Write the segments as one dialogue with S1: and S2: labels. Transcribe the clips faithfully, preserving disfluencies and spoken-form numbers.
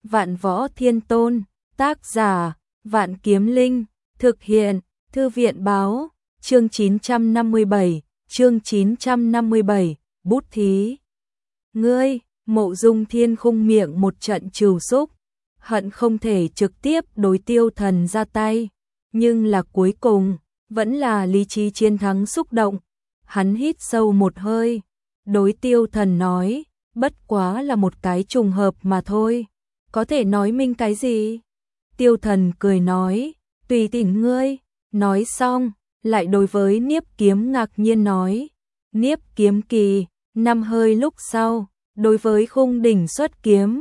S1: Vạn Võ Thiên Tôn, tác giả, Vạn Kiếm Linh, thực hiện, Thư viện báo, chương chín trăm năm mươi bảy, chương chín trăm năm mươi bảy, bút thí. Ngươi, Mộ Dung Thiên Khung miệng một trận trừu xúc, hận không thể trực tiếp đối Tiêu Thần ra tay, nhưng là cuối cùng, vẫn là lý trí chiến thắng xúc động. Hắn hít sâu một hơi, đối Tiêu Thần nói, bất quá là một cái trùng hợp mà thôi, có thể nói minh cái gì? Tiêu Thần cười nói, tùy tiện ngươi. Nói xong, lại đối với Niếp Kiếm ngạc nhiên nói, Niếp Kiếm kỳ, năm hơi lúc sau, đối với Khung đỉnh xuất kiếm,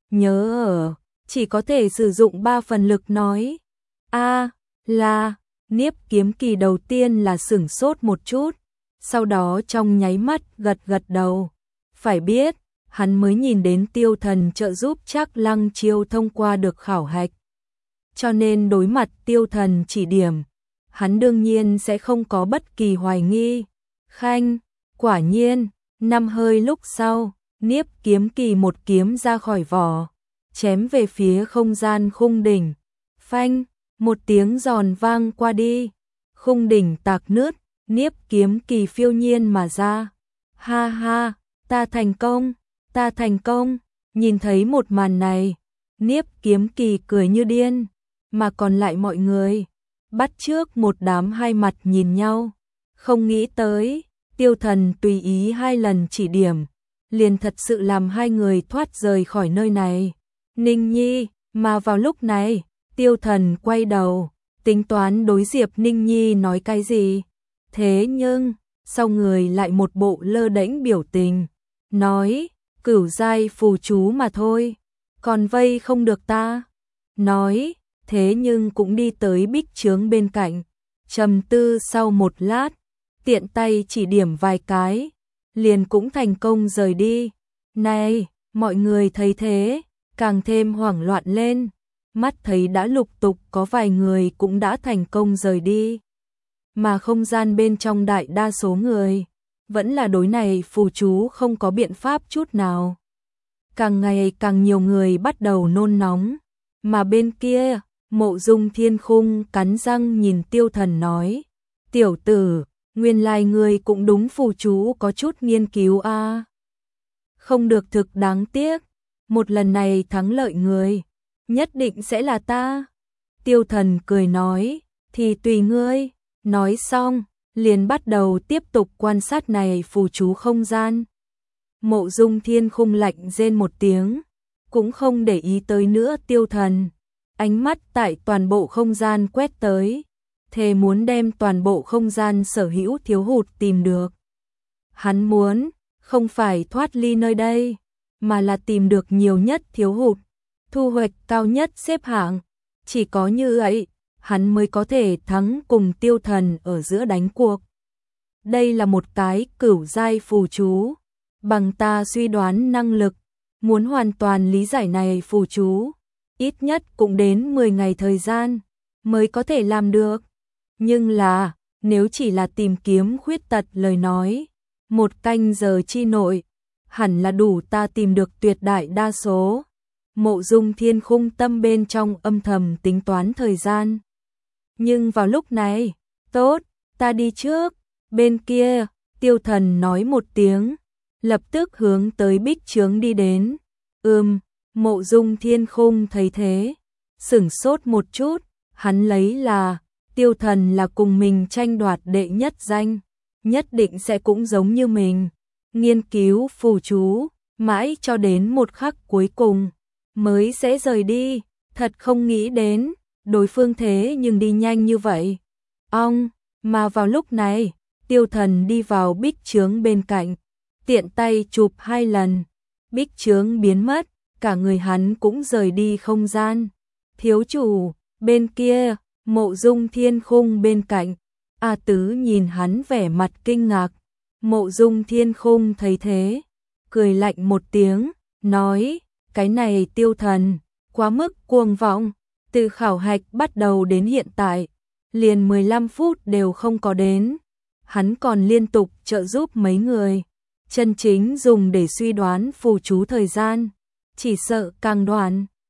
S1: nhớ ở, chỉ có thể sử dụng ba phần lực nói, a là, Niếp Kiếm kỳ đầu tiên là sửng sốt một chút, sau đó trong nháy mắt gật gật đầu, phải biết, hắn mới nhìn đến Tiêu Thần trợ giúp Trác Lăng Chiêu thông qua được khảo hạch, cho nên đối mặt Tiêu Thần chỉ điểm, hắn đương nhiên sẽ không có bất kỳ hoài nghi. Khanh, quả nhiên, năm hơi lúc sau, Niếp Kiếm kỳ một kiếm ra khỏi vỏ, chém về phía không gian khung đỉnh. Phanh, một tiếng giòn vang qua đi, khung đỉnh tạc nứt, Niếp Kiếm kỳ phiêu nhiên mà ra. Ha ha, ta thành công, ta thành công. Nhìn thấy một màn này, Niếp Kiếm kỳ cười như điên, mà còn lại mọi người bắt chước một đám hai mặt nhìn nhau, không nghĩ tới, Tiêu Thần tùy ý hai lần chỉ điểm, liền thật sự làm hai người thoát rời khỏi nơi này. Ninh Nhi, mà vào lúc này, Tiêu Thần quay đầu, tính toán đối Diệp Ninh Nhi nói cái gì. Thế nhưng, sau người lại một bộ lơ đễnh biểu tình, nói, cửu giai phù chú mà thôi, còn vây không được ta. Nói, thế nhưng cũng đi tới bích chướng bên cạnh, trầm tư sau một lát, tiện tay chỉ điểm vài cái, liền cũng thành công rời đi. Này, mọi người thấy thế, càng thêm hoảng loạn lên, mắt thấy đã lục tục có vài người cũng đã thành công rời đi, mà không gian bên trong đại đa số người, vẫn là đối này phù chú không có biện pháp chút nào. Càng ngày càng nhiều người bắt đầu nôn nóng, mà bên kia, Mộ Dung Thiên Khung cắn răng nhìn Tiêu Thần nói, tiểu tử, nguyên lai ngươi cũng đúng phù chú có chút nghiên cứu a. À. Không được thực đáng tiếc, một lần này thắng lợi người, nhất định sẽ là ta. Tiêu Thần cười nói, thì tùy ngươi. Nói xong, liền bắt đầu tiếp tục quan sát này phù chú không gian. Mộ Dung Thiên Khung lạnh rên một tiếng, cũng không để ý tới nữa Tiêu Thần. Ánh mắt tại toàn bộ không gian quét tới, thề muốn đem toàn bộ không gian sở hữu thiếu hụt tìm được. Hắn muốn, không phải thoát ly nơi đây, mà là tìm được nhiều nhất thiếu hụt, thu hoạch cao nhất xếp hạng. Chỉ có như vậy, hắn mới có thể thắng cùng Tiêu Thần ở giữa đánh cuộc. Đây là một cái cửu giai phù chú, bằng ta suy đoán năng lực, muốn hoàn toàn lý giải này phù chú, ít nhất cũng đến mười ngày thời gian mới có thể làm được. Nhưng là, nếu chỉ là tìm kiếm khuyết tật lời nói, một canh giờ chi nội, hẳn là đủ ta tìm được tuyệt đại đa số. Mộ Dung Thiên Khung tâm bên trong âm thầm tính toán thời gian. Nhưng vào lúc này, tốt, ta đi trước. Bên kia, Tiêu Thần nói một tiếng, lập tức hướng tới bích chướng đi đến. Ừm, Mộ Dung Thiên Khung thấy thế, sửng sốt một chút, hắn lấy là, Tiêu Thần là cùng mình tranh đoạt đệ nhất danh, nhất định sẽ cũng giống như mình, nghiên cứu phù chú, mãi cho đến một khắc cuối cùng, mới sẽ rời đi, thật không nghĩ đến, đối phương thế nhưng đi nhanh như vậy. Ong, mà vào lúc này, Tiêu Thần đi vào bích chướng bên cạnh, tiện tay chụp hai lần, bích chướng biến mất, cả người hắn cũng rời đi không gian. Thiếu chủ, bên kia, Mộ Dung Thiên Khung bên cạnh, A Tứ nhìn hắn vẻ mặt kinh ngạc. Mộ Dung Thiên Khung thấy thế, cười lạnh một tiếng, nói, cái này Tiêu Thần, quá mức cuồng vọng, từ khảo hạch bắt đầu đến hiện tại, liền mười lăm phút đều không có đến, hắn còn liên tục trợ giúp mấy người, chân chính dùng để suy đoán phù chú thời gian, chỉ sợ càng đoạn,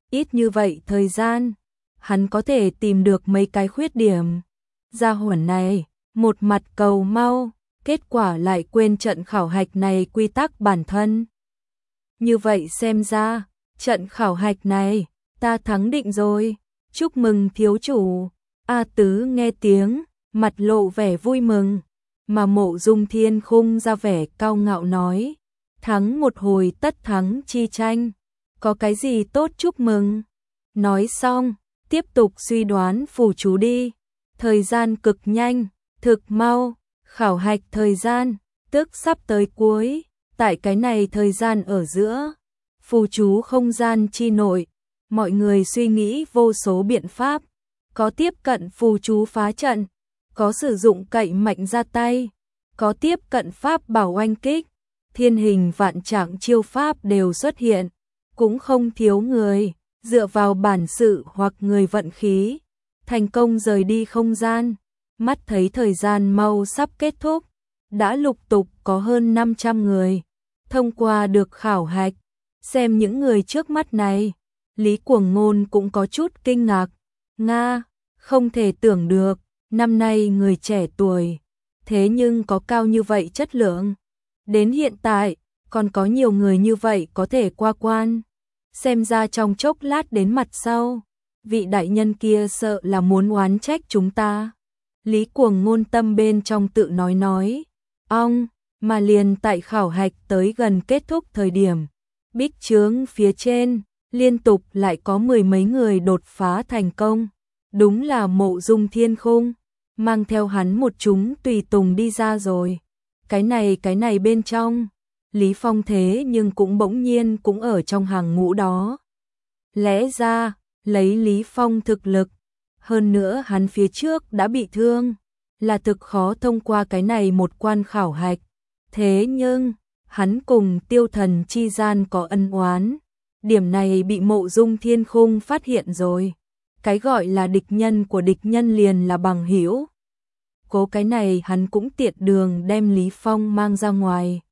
S1: ít như vậy thời gian, hắn có thể tìm được mấy cái khuyết điểm. Gia hỏa này, một mặt cầu mau, kết quả lại quên trận khảo hạch này quy tắc bản thân. Như vậy xem ra, trận khảo hạch này, ta thắng định rồi, chúc mừng thiếu chủ. A Tứ nghe tiếng, mặt lộ vẻ vui mừng, mà Mộ Dung Thiên Khung ra vẻ cao ngạo nói, thắng một hồi tất thắng chi tranh, có cái gì tốt chúc mừng. Nói xong, tiếp tục suy đoán phù chú đi, thời gian cực nhanh, thực mau, khảo hạch thời gian, tức sắp tới cuối, tại cái này thời gian ở giữa, phù chú không gian chi nội, mọi người suy nghĩ vô số biện pháp, có tiếp cận phù chú phá trận, có sử dụng cậy mạnh ra tay, có tiếp cận pháp bảo oanh kích, thiên hình vạn trạng chiêu pháp đều xuất hiện, cũng không thiếu người, dựa vào bản sự hoặc người vận khí, thành công rời đi không gian, mắt thấy thời gian mau sắp kết thúc, đã lục tục có hơn năm trăm người, thông qua được khảo hạch, xem những người trước mắt này, Lý Cuồng Ngôn cũng có chút kinh ngạc, Nga, không thể tưởng được, năm nay người trẻ tuổi, thế nhưng có cao như vậy chất lượng, đến hiện tại, còn có nhiều người như vậy có thể qua quan, xem ra trong chốc lát đến mặt sau, vị đại nhân kia sợ là muốn oán trách chúng ta. Lý Cuồng Ngôn tâm bên trong tự nói nói, ong, mà liền tại khảo hạch tới gần kết thúc thời điểm, bích chướng phía trên, liên tục lại có mười mấy người đột phá thành công, đúng là Mộ Dung Thiên Khung, mang theo hắn một chúng tùy tùng đi ra rồi, cái này cái này bên trong, Lý Phong thế nhưng cũng bỗng nhiên cũng ở trong hàng ngũ đó. Lẽ ra, lấy Lý Phong thực lực, hơn nữa hắn phía trước đã bị thương, là thực khó thông qua cái này một quan khảo hạch. Thế nhưng, hắn cùng Tiêu Thần chi gian có ân oán, điểm này bị Mộ Dung Thiên Khung phát hiện rồi. Cái gọi là địch nhân của địch nhân liền là bằng hữu. Cố cái này hắn cũng tiện đường đem Lý Phong mang ra ngoài.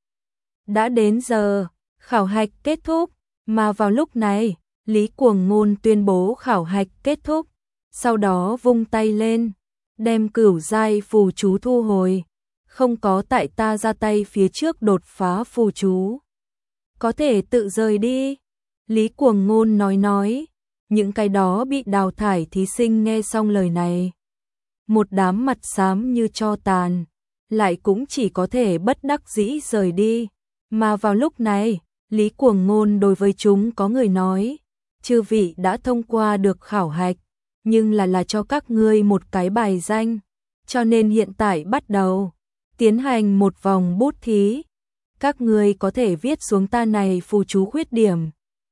S1: Đã đến giờ, khảo hạch kết thúc, mà vào lúc này, Lý Cuồng Ngôn tuyên bố khảo hạch kết thúc, sau đó vung tay lên, đem cửu giai phù chú thu hồi, không có tại ta ra tay phía trước đột phá phù chú. Có thể tự rời đi, Lý Cuồng Ngôn nói nói, những cái đó bị đào thải thí sinh nghe xong lời này. Một đám mặt xám như tro tàn, lại cũng chỉ có thể bất đắc dĩ rời đi. Mà vào lúc này, Lý Cuồng Ngôn đối với chúng có người nói, chư vị đã thông qua được khảo hạch, nhưng là là cho các ngươi một cái bài danh, cho nên hiện tại bắt đầu, tiến hành một vòng bút thí. Các ngươi có thể viết xuống ta này phù chú khuyết điểm.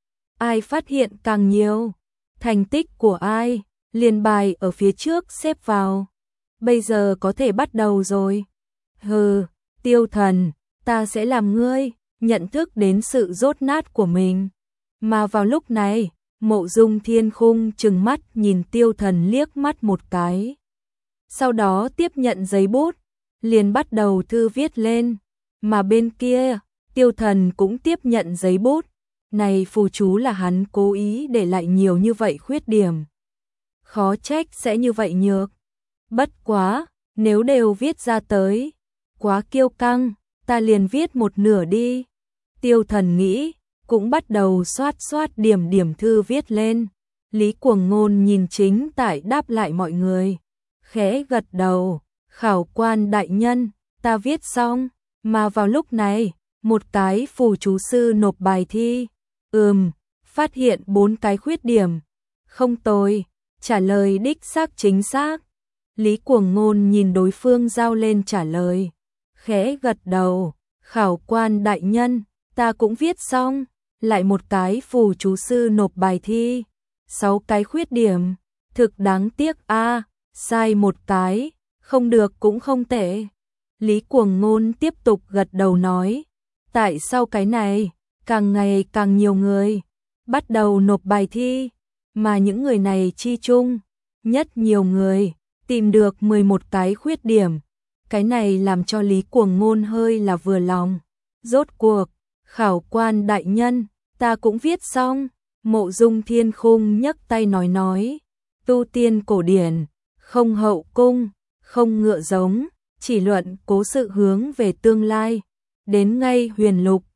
S1: Ai phát hiện càng nhiều, thành tích của ai, liền bài ở phía trước xếp vào. Bây giờ có thể bắt đầu rồi. Hừ, Tiêu Thần, ta sẽ làm ngươi nhận thức đến sự dốt nát của mình. Mà vào lúc này, Mộ Dung Thiên Khung trừng mắt nhìn Tiêu Thần liếc mắt một cái. Sau đó tiếp nhận giấy bút, liền bắt đầu thư viết lên. Mà bên kia, Tiêu Thần cũng tiếp nhận giấy bút. Này phù chú là hắn cố ý để lại nhiều như vậy khuyết điểm. Khó trách sẽ như vậy nhược. Bất quá, nếu đều viết ra tới, quá kiêu căng, ta liền viết một nửa đi. Tiêu Thần nghĩ, cũng bắt đầu xoát xoát điểm điểm thư viết lên. Lý Cuồng Ngôn nhìn chính tại đáp lại mọi người. Khẽ gật đầu, khảo quan đại nhân, ta viết xong. Mà vào lúc này, một cái phù chú sư nộp bài thi. Ừm, phát hiện bốn cái khuyết điểm. Không tồi, trả lời đích xác chính xác. Lý Cuồng Ngôn nhìn đối phương giao lên trả lời. Khẽ gật đầu, khảo quan đại nhân, ta cũng viết xong. Lại một cái phù chú sư nộp bài thi. Sáu cái khuyết điểm, thực đáng tiếc a, sai một cái, không được cũng không tệ. Lý Cuồng Ngôn tiếp tục gật đầu nói, tại sao cái này, càng ngày càng nhiều người bắt đầu nộp bài thi, mà những người này chi chung, nhất nhiều người tìm được mười một cái khuyết điểm. Cái này làm cho Lý Cuồng Ngôn hơi là vừa lòng. Rốt cuộc, khảo quan đại nhân, ta cũng viết xong, Mộ Dung Thiên Khung nhấc tay nói nói, tu tiên cổ điển, không hậu cung, không ngựa giống, chỉ luận cố sự hướng về tương lai. Đến ngay huyền lục,